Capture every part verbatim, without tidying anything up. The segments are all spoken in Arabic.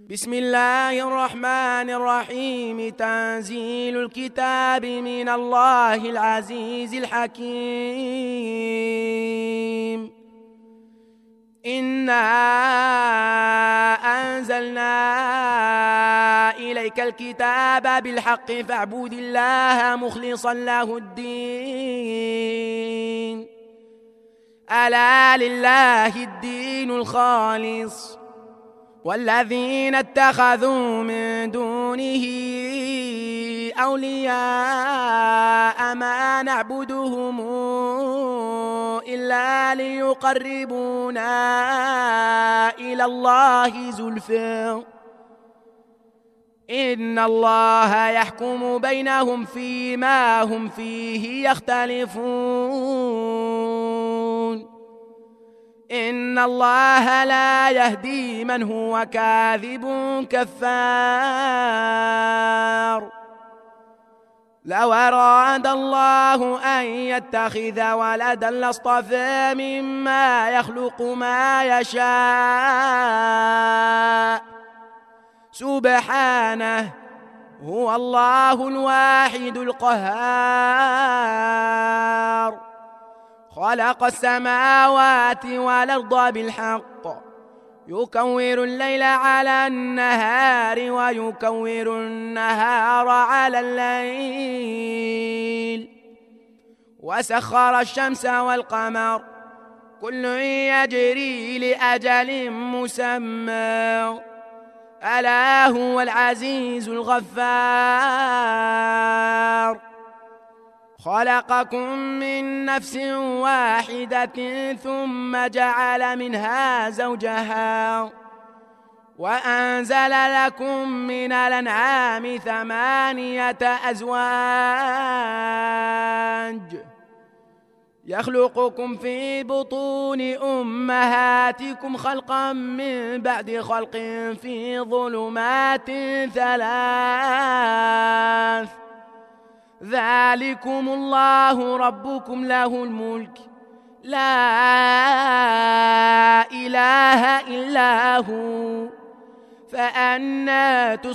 بسم الله الرحمن الرحيم. تنزيل الكتاب من الله العزيز الحكيم. إنا أنزلنا إليك الكتاب بالحق فاعبد الله مخلصا له الدين. ألا لله الدين الخالص والذين اتخذوا من دونه أولياء ما نعبدهم إلا ليقربونا إلى الله زلفى إن الله يحكم بينهم فيما هم فيه يختلفون. إن الله لا يهدي من هو كاذب كفار. لو أراد الله أن يتخذ ولدا لاصطفى مما يخلق ما يشاء سبحانه هو الله الواحد القهار. خلق السماوات والأرض بالحق يكور الليل على النهار ويكور النهار على الليل وسخر الشمس والقمر كل يجري لأجل مسمى ألا هو العزيز الغفار. خلقكم من نفس واحدة ثم جعل منها زوجها وأنزل لكم من الأنعام ثمانية أزواج يخلقكم في بطون أمهاتكم خلقا من بعد خلق في ظلمات ثلاث ذلكم الله ربكم له الملك لا إله إلا هو فأنى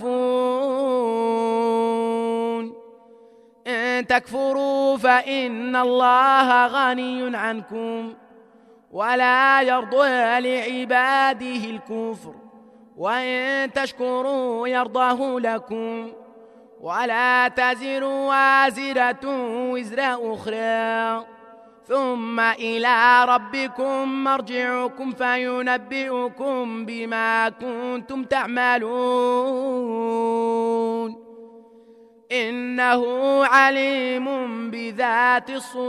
تصرفون. إن تكفروا فإن الله غني عنكم ولا يرضى لعباده الكفر وإن تشكروا يرضه لكم ولا تزر وازرة وزر أخرى ثم إلى ربكم مرجعكم فينبئكم بما كنتم تعملون إنه عليم بذات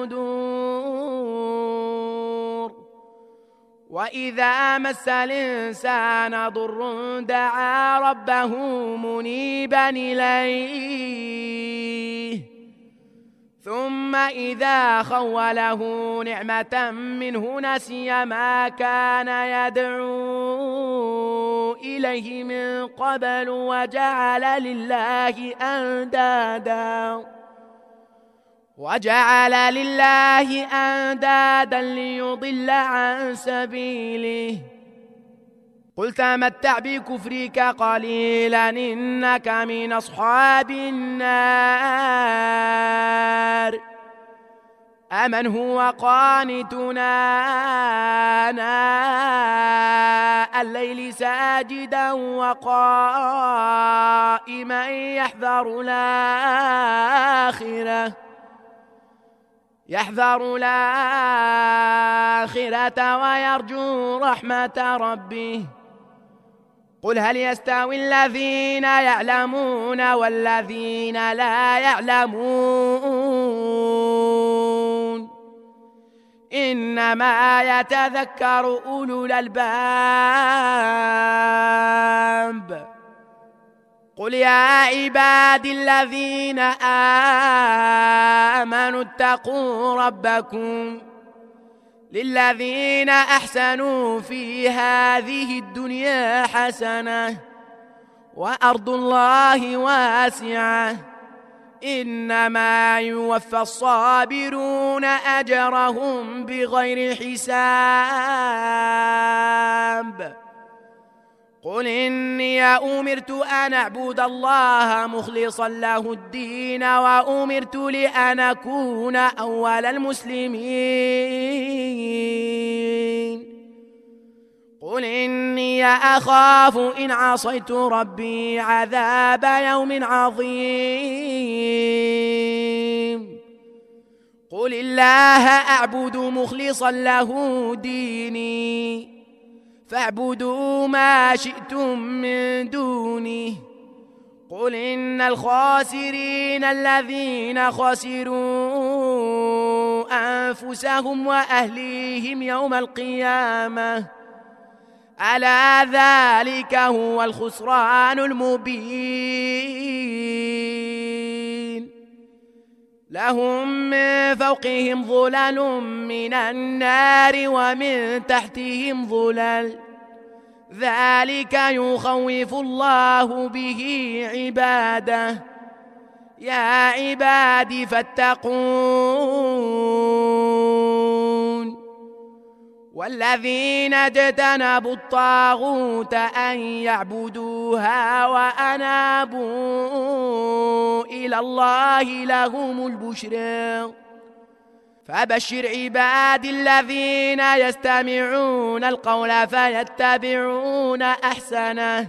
الصدور. وإذا مس الإنسان ضر دعا ربه منيبا إليه ثم إذا خوله نعمة منه نسي ما كان يدعو إليه من قبل وجعل لله أندادا وجعل لله أندادا ليضل عن سبيله. قل تمتع بكفرك قليلا إنك من أصحاب النار. أمن هو قانتنا آناء الليل ساجدا وقائما يحذر الآخرة يحذر الآخرة ويرجو رحمة ربه. قل هل يستوي الذين يعلمون والذين لا يعلمون إنما يتذكر أولو الألباب. قل يا عبادي الذين آمنوا اتقوا ربكم للذين أحسنوا في هذه الدنيا حسنة وأرض الله واسعة إنما يوفى الصابرون أجرهم بغير حساب. قل إني أمرت أن أعبد الله مخلصا له الدين وأمرت لأن أكون أول المسلمين قل إني أخاف إن عصيت ربي عذاب يوم عظيم قل الله أعبد مخلصا له ديني فاعبدوا ما شئتم من دونه قل إن الخاسرين الذين خسروا أنفسهم وأهليهم يوم القيامة ألا ذلك هو الخسران المبين لهم من فوقهم ظلل من النار ومن تحتهم ظلل ذلك يخوف الله به عباده يا عباد فاتقون والذين اجتنبوا الطاغوت أن يعبدوها وأنابوا إلى الله لهم البشرى فبشر عبادي الذين يستمعون القول فيتبعون أحسنه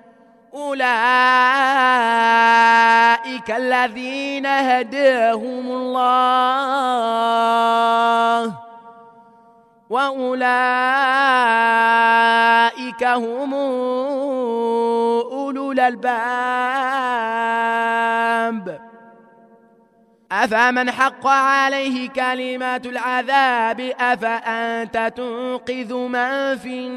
أولئك الذين هداهم الله وأولئك هم أولو الألباب أفمن حق عليه كلمات العذاب أفأنت تنقذ من في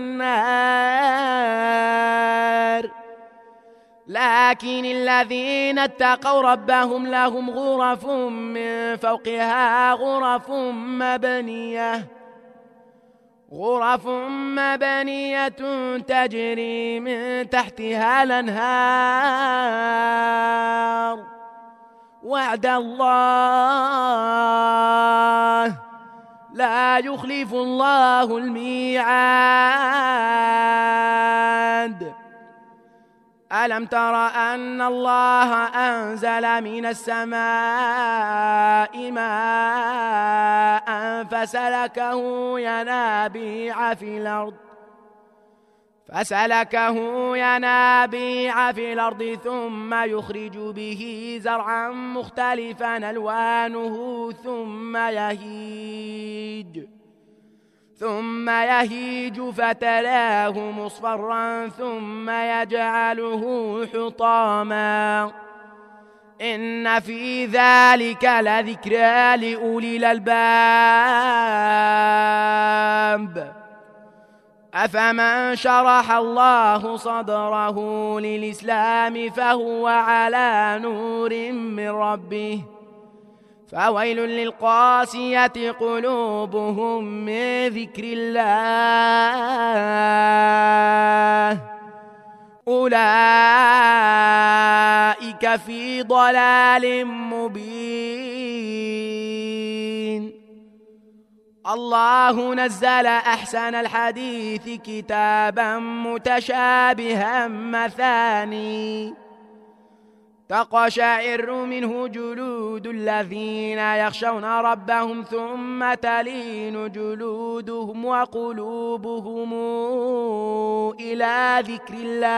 النار لكن الذين اتقوا ربهم لهم غرف من فوقها غرف مبنية غرف مبنية تجري من تحتها الأنهار وعد الله لا يخلف الله الميعاد ألم تر أن الله أنزل من السماء ماء فسلكه ينابيع في الأرض فسلكه ينابيع في الأرض ثم يخرج به زرعا مختلفا ألوانه ثم يهيج ثم يهيج فتراه مصفرا ثم يجعله حطاما إن في ذلك لذكرى لأولي الألباب أفمن شرح الله صدره للإسلام فهو على نور من ربه فويل للقاسية قلوبهم من ذكر الله أولئك في ضلال مبين الله نزل أحسن الحديث كتابا متشابها مثاني تقشعر منه جلود الذين يخشون ربهم ثم تلين جلودهم وقلوبهم إلى ذكر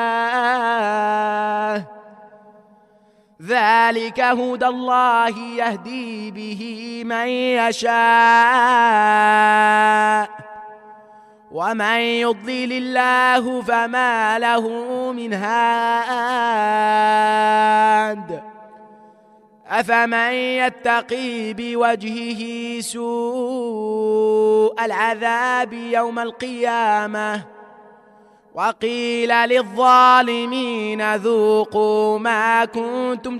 الله ذلك هدى الله يهدي به من يشاء ومن يضلل الله فما له من هاد أفمن يتقي بوجهه سوء العذاب يوم القيامة وقيل للظالمين ذوقوا ما كنتم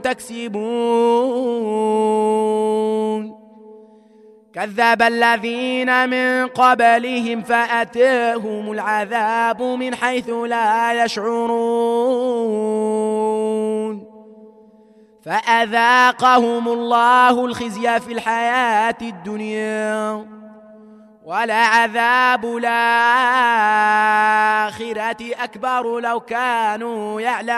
تكسبون كذب الذين من قبلهم فأتاهم العذاب من حيث لا يشعرون فأذاقهم الله الخزي في الحياة الدنيا ولعذاب الآخرة أكبر لو كانوا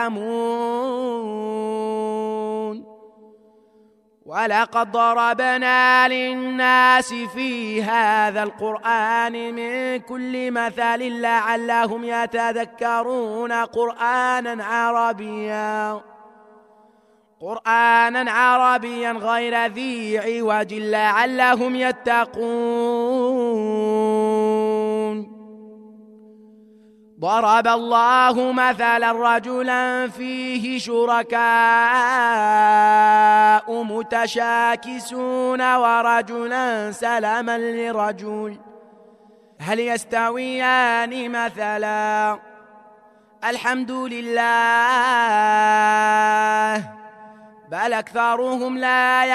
يعلمون. ولقد ضربنا للناس في هذا القرآن من كل مثل لعلهم يتذكرون. قرآنا عربيا قرآنا عربيا غير ذي عوج لعلهم يتقون. ضرب الله مثلا رجلا فيه شركاء متشاكسون ورجلا سلما لرجل هل يستويان مثلا الحمد لله بل أكثرهم لا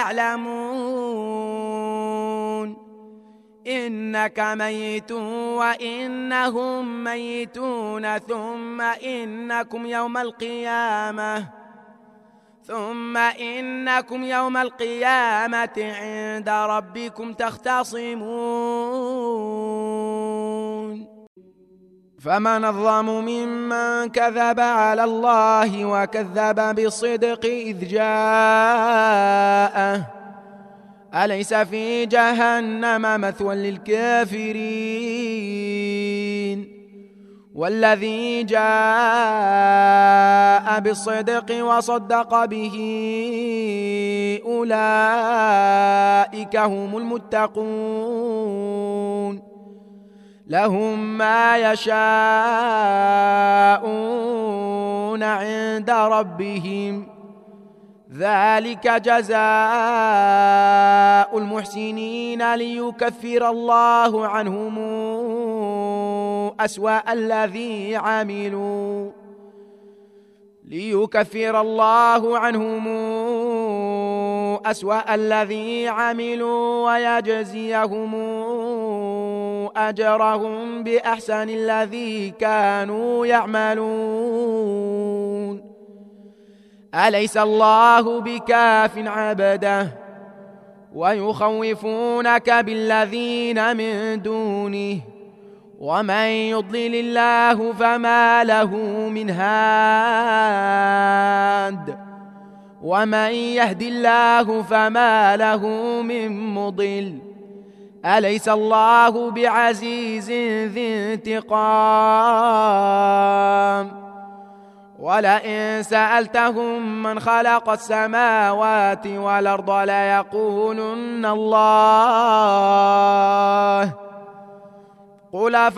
يعلمون. إنك ميت وإنهم ميتون ثم إنكم يوم القيامة ثم إنكم يوم القيامة عند ربكم تختصمون. فمن أظلم ممن كذب على الله وكذب بالصدق إذ جاءه أليس في جهنم مثوى للكافرين. والذي جاء بالصدق وصدق به أولئك هم المتقون. لهم ما يشاءون عند ربهم ذلك جزاء المحسنين ليكفر الله عنهم أسوأ الذي عملوا ليكفر الله عنهم أسوأ الذي عملوا ويجزيهم أجرهم بأحسن الذي كانوا يعملون. أليس الله بكاف عبده ويخوفونك بالذين من دونه ومن يضلل الله فما له من هاد ومن يهد الله فما له من مضل. أليس الله بعزيز ذي انتقام. ولئن سألتهم من خلق السماوات والأرض ليقولن الله قل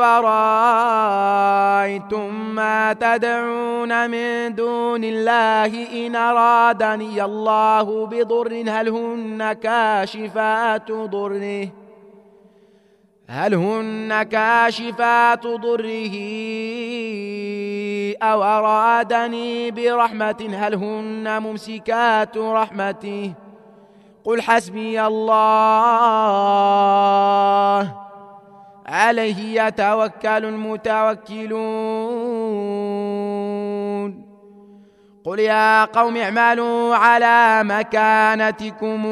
فرأيتم ما تدعون من دون الله إن أرادني الله بضر هل هن كاشفات ضره هل هن كاشفات ضره أو أرادني برحمة هل هن ممسكات رحمته قل حسبي الله عليه يتوكل المتوكلون. قل يا قوم اعملوا على مكانتكم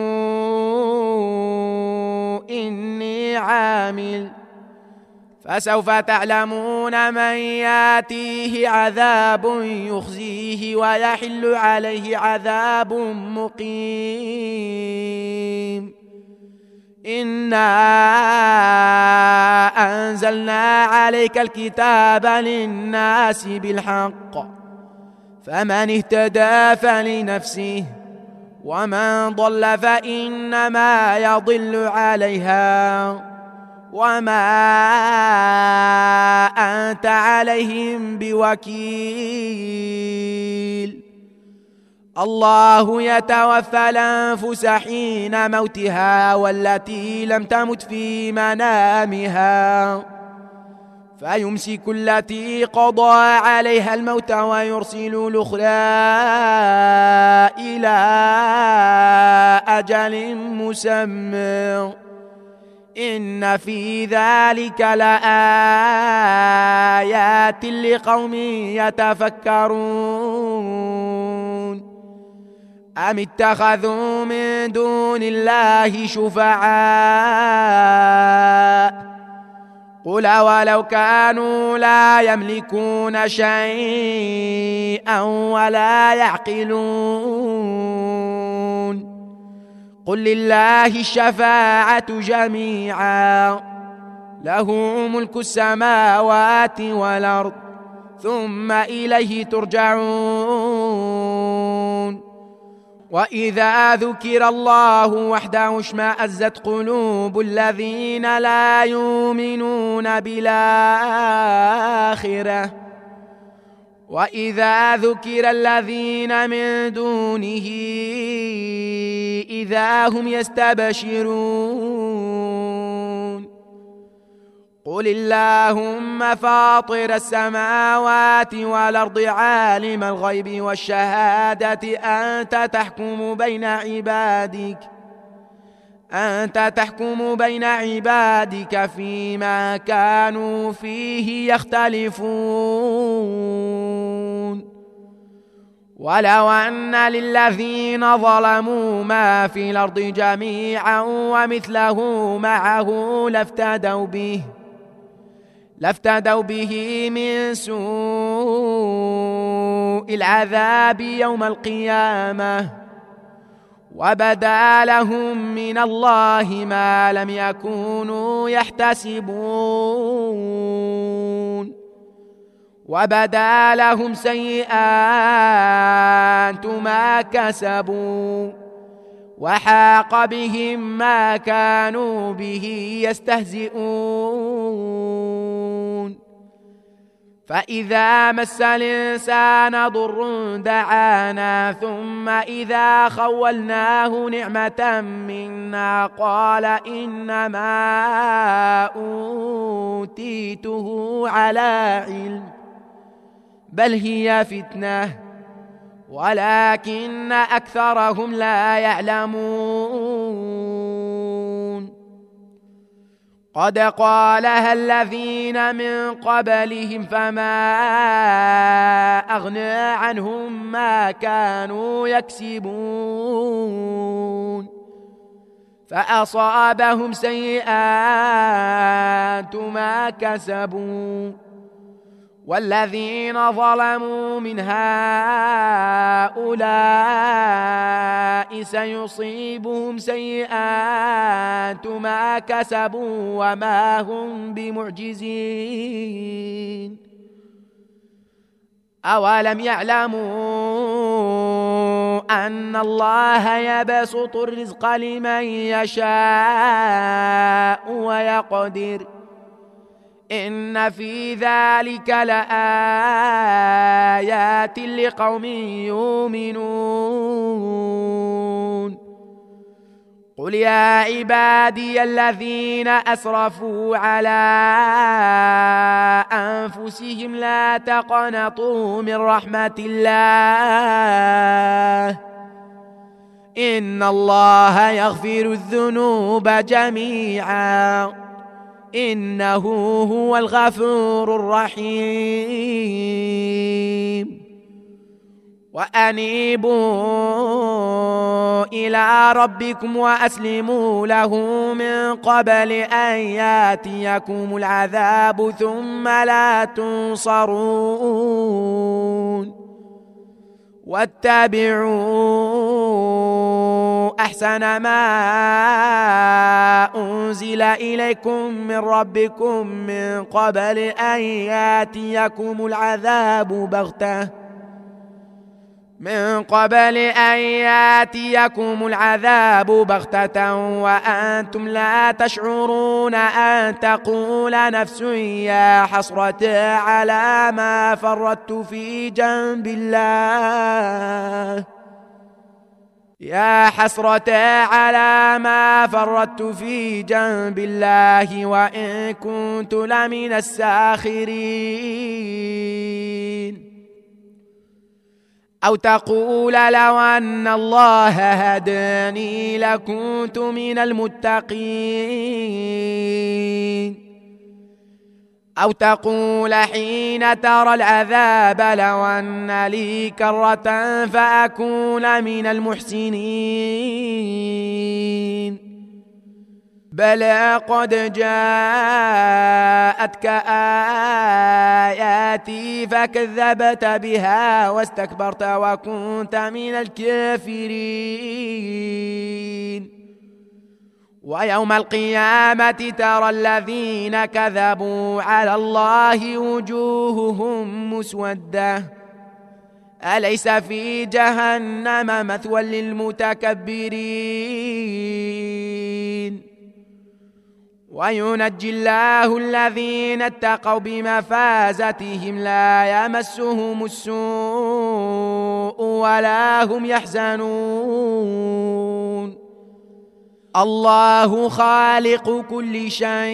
إني عامل فسوف تعلمون من ياتيه عذاب يخزيه ويحل عليه عذاب مقيم. إنا أنزلنا عليك الكتاب للناس بالحق فمن اهتدى فلنفسه ومن ضل فإنما يضل عليها وما أنت عليهم بوكيل. الله يتوفى الأنفس حين موتها والتي لم تمت في منامها فيمسك التي قضى عليها الموت ويرسل الأخرى إلى أجل مسمى إن في ذلك لآيات لقوم يتفكرون. أم اتخذوا من دون الله شفعاء قل أولو كانوا لا يملكون شيئا ولا يعقلون قل لله الشفاعة جميعا له ملك السماوات والأرض ثم إليه ترجعون وإذا ذكر الله وحده اشمأزت قلوب الذين لا يؤمنون بالآخرة وإذا ذكر الذين من دونه إذا هم يستبشرون قل اللهم فاطر السماوات والأرض عالم الغيب والشهادة أنت تحكم بين عبادك أنت تحكم بين عبادك فيما كانوا فيه يختلفون ولو أن للذين ظلموا ما في الأرض جميعا ومثله معه لافتدوا به لافتدوا به من سوء العذاب يوم القيامة وبدا لهم من الله ما لم يكونوا يحتسبون وبدا لهم سيئات ما كسبوا وحاق بهم ما كانوا به يستهزئون فإذا مس الإنسان ضر دعانا ثم إذا خولناه نعمة منا قال إنما أوتيته على علم بل هي فتنة ولكن أكثرهم لا يعلمون قد قالها الذين من قبلهم فما أغنى عنهم ما كانوا يكسبون فأصابهم سيئات ما كسبوا والذين ظلموا من هؤلاء سيصيبهم سيئات ما كسبوا وما هم بمعجزين أولم يعلموا أن الله يبسط الرزق لمن يشاء ويقدر إن في ذلك لآيات لقوم يؤمنون قل يا عبادي الذين أسرفوا على أنفسهم لا تقنطوا من رحمة الله إن الله يغفر الذنوب جميعا إنه هو الغفور الرحيم وأنيبوا إلى ربكم وأسلموا له من قبل أن يأتيكم العذاب ثم لا تنصرون واتبعوا أحسن ما أنزل إليكم من ربكم من قبل أن يأتيكم العذاب بغتة من قبل أن يأتيكم العذاب بغتة وأنتم لا تشعرون أن تقول نفس يا حسرة على ما فرطت في جنب الله يا حسرة على ما فرطت في جنب الله وإن كنت لمن الساخرين أو تقول لو أن الله هداني لكنت من المتقين أو تقول حين ترى العذاب لو أن لي كرة فأكون من المحسنين بلى قد جاءتك آياتي فكذبت بها واستكبرت وكنت من الكافرين. ويوم القيامة ترى الذين كذبوا على الله وجوههم مسودة أليس في جهنم مثوى للمتكبرين. وينجي الله الذين اتقوا بمفازتهم لا يمسهم السوء ولا هم يحزنون. الله خالق كل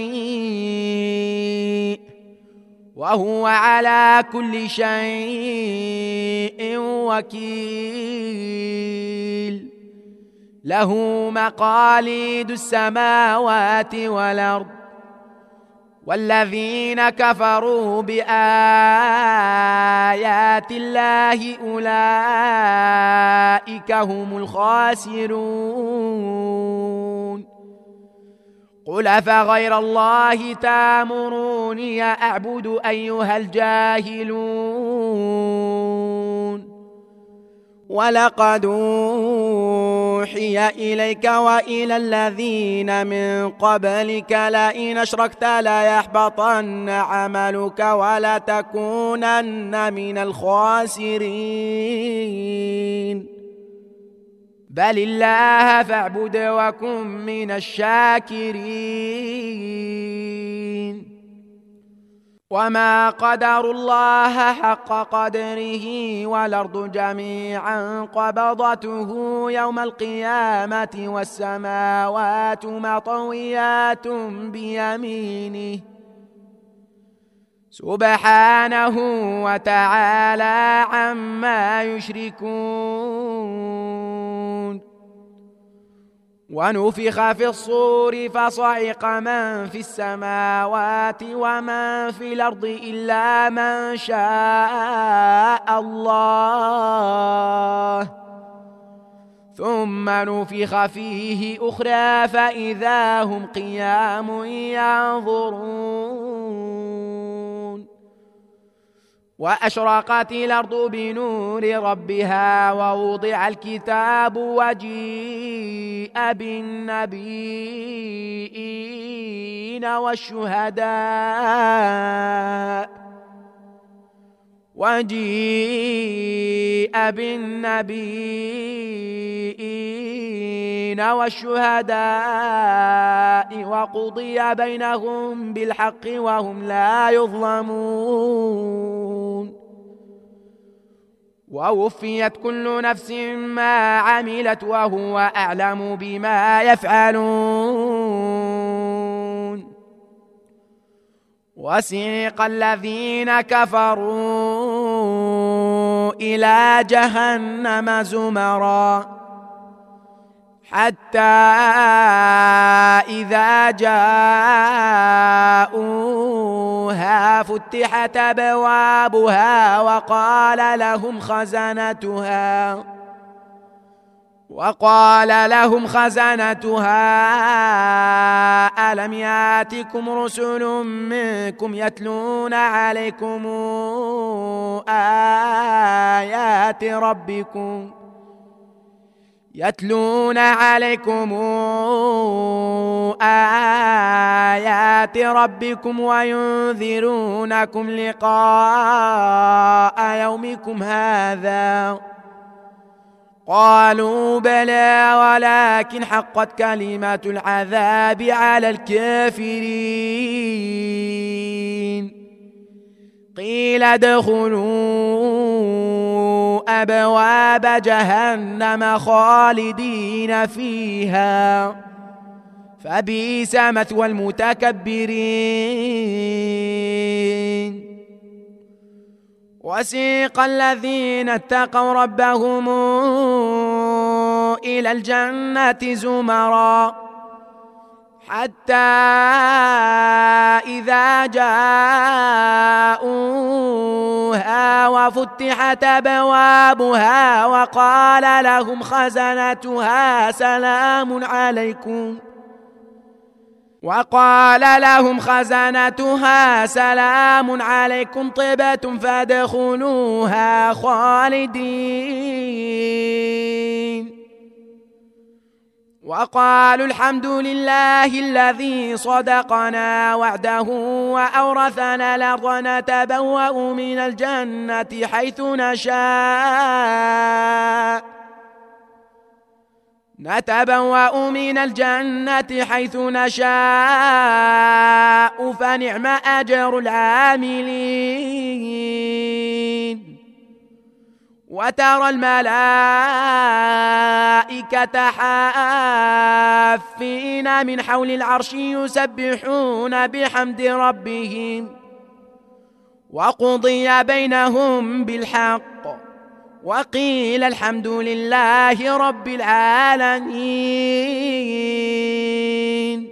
شيء وهو على كل شيء وكيل. له مقاليد السماوات والأرض والذين كفروا بآيات الله أولئك هم الخاسرون. قل أفغير الله تأمروني أعبد أيها الجاهلون. ولقد أوحي إليك وإلى الذين من قبلك لئن أشركت ليحبطن عملك ولتكونن من الخاسرين. بل الله فاعبد وكن من الشاكرين. وما قدروا الله حق قدره والأرض جميعا قبضته يوم القيامة والسماوات مطويات بيمينه سبحانه وتعالى عما يشركون. ونفخ في الصور فصعق من في السماوات ومن في الأرض إلا من شاء الله ثم نفخ فيه أخرى فإذا هم قيام ينظرون. وأشرقت الأرض بنور ربها ووضع الكتاب وجيء بالنبيين والشهداء وجيء بالنبيين والشهداء وقضي بينهم بالحق وهم لا يظلمون. ووفيت كل نفس ما عملت وهو أعلم بما يفعلون. وسيق الذين كفروا إلى جهنم زمرا حتى إذا جاءوها فتحت أبوابها وقال لهم خزنتها وقال لهم خزنتها ألم يأتكم رسل منكم يتلون عليكم آيات ربكم يتلون عليكم آيات ربكم وينذرونكم لقاء يومكم هذا قالوا بلى ولكن حقت كلمة العذاب على الكافرين. قيل ادخلوا أبواب جهنم خالدين فيها فبئس مثوى المتكبرين. وسيق الذين اتقوا ربهم إلى الجنة زمرا حتى إذا جاءوها وفتحت أبوابها وقال لهم خزنتها سلام عليكم وقال لهم خزنتها سلام عليكم طبتم فادخلوها خالدين وقالوا الحمد لله الذي صدقنا وعده وأورثنا الأرض نتبوأ من الجنة حيث نشاء نتبوأ من الجنة حيث نشاء فنعم أجر العاملين وترى الملائكة حافين من حول العرش يسبحون بحمد ربهم وقضي بينهم بالحق وقيل الحمد لله رب العالمين.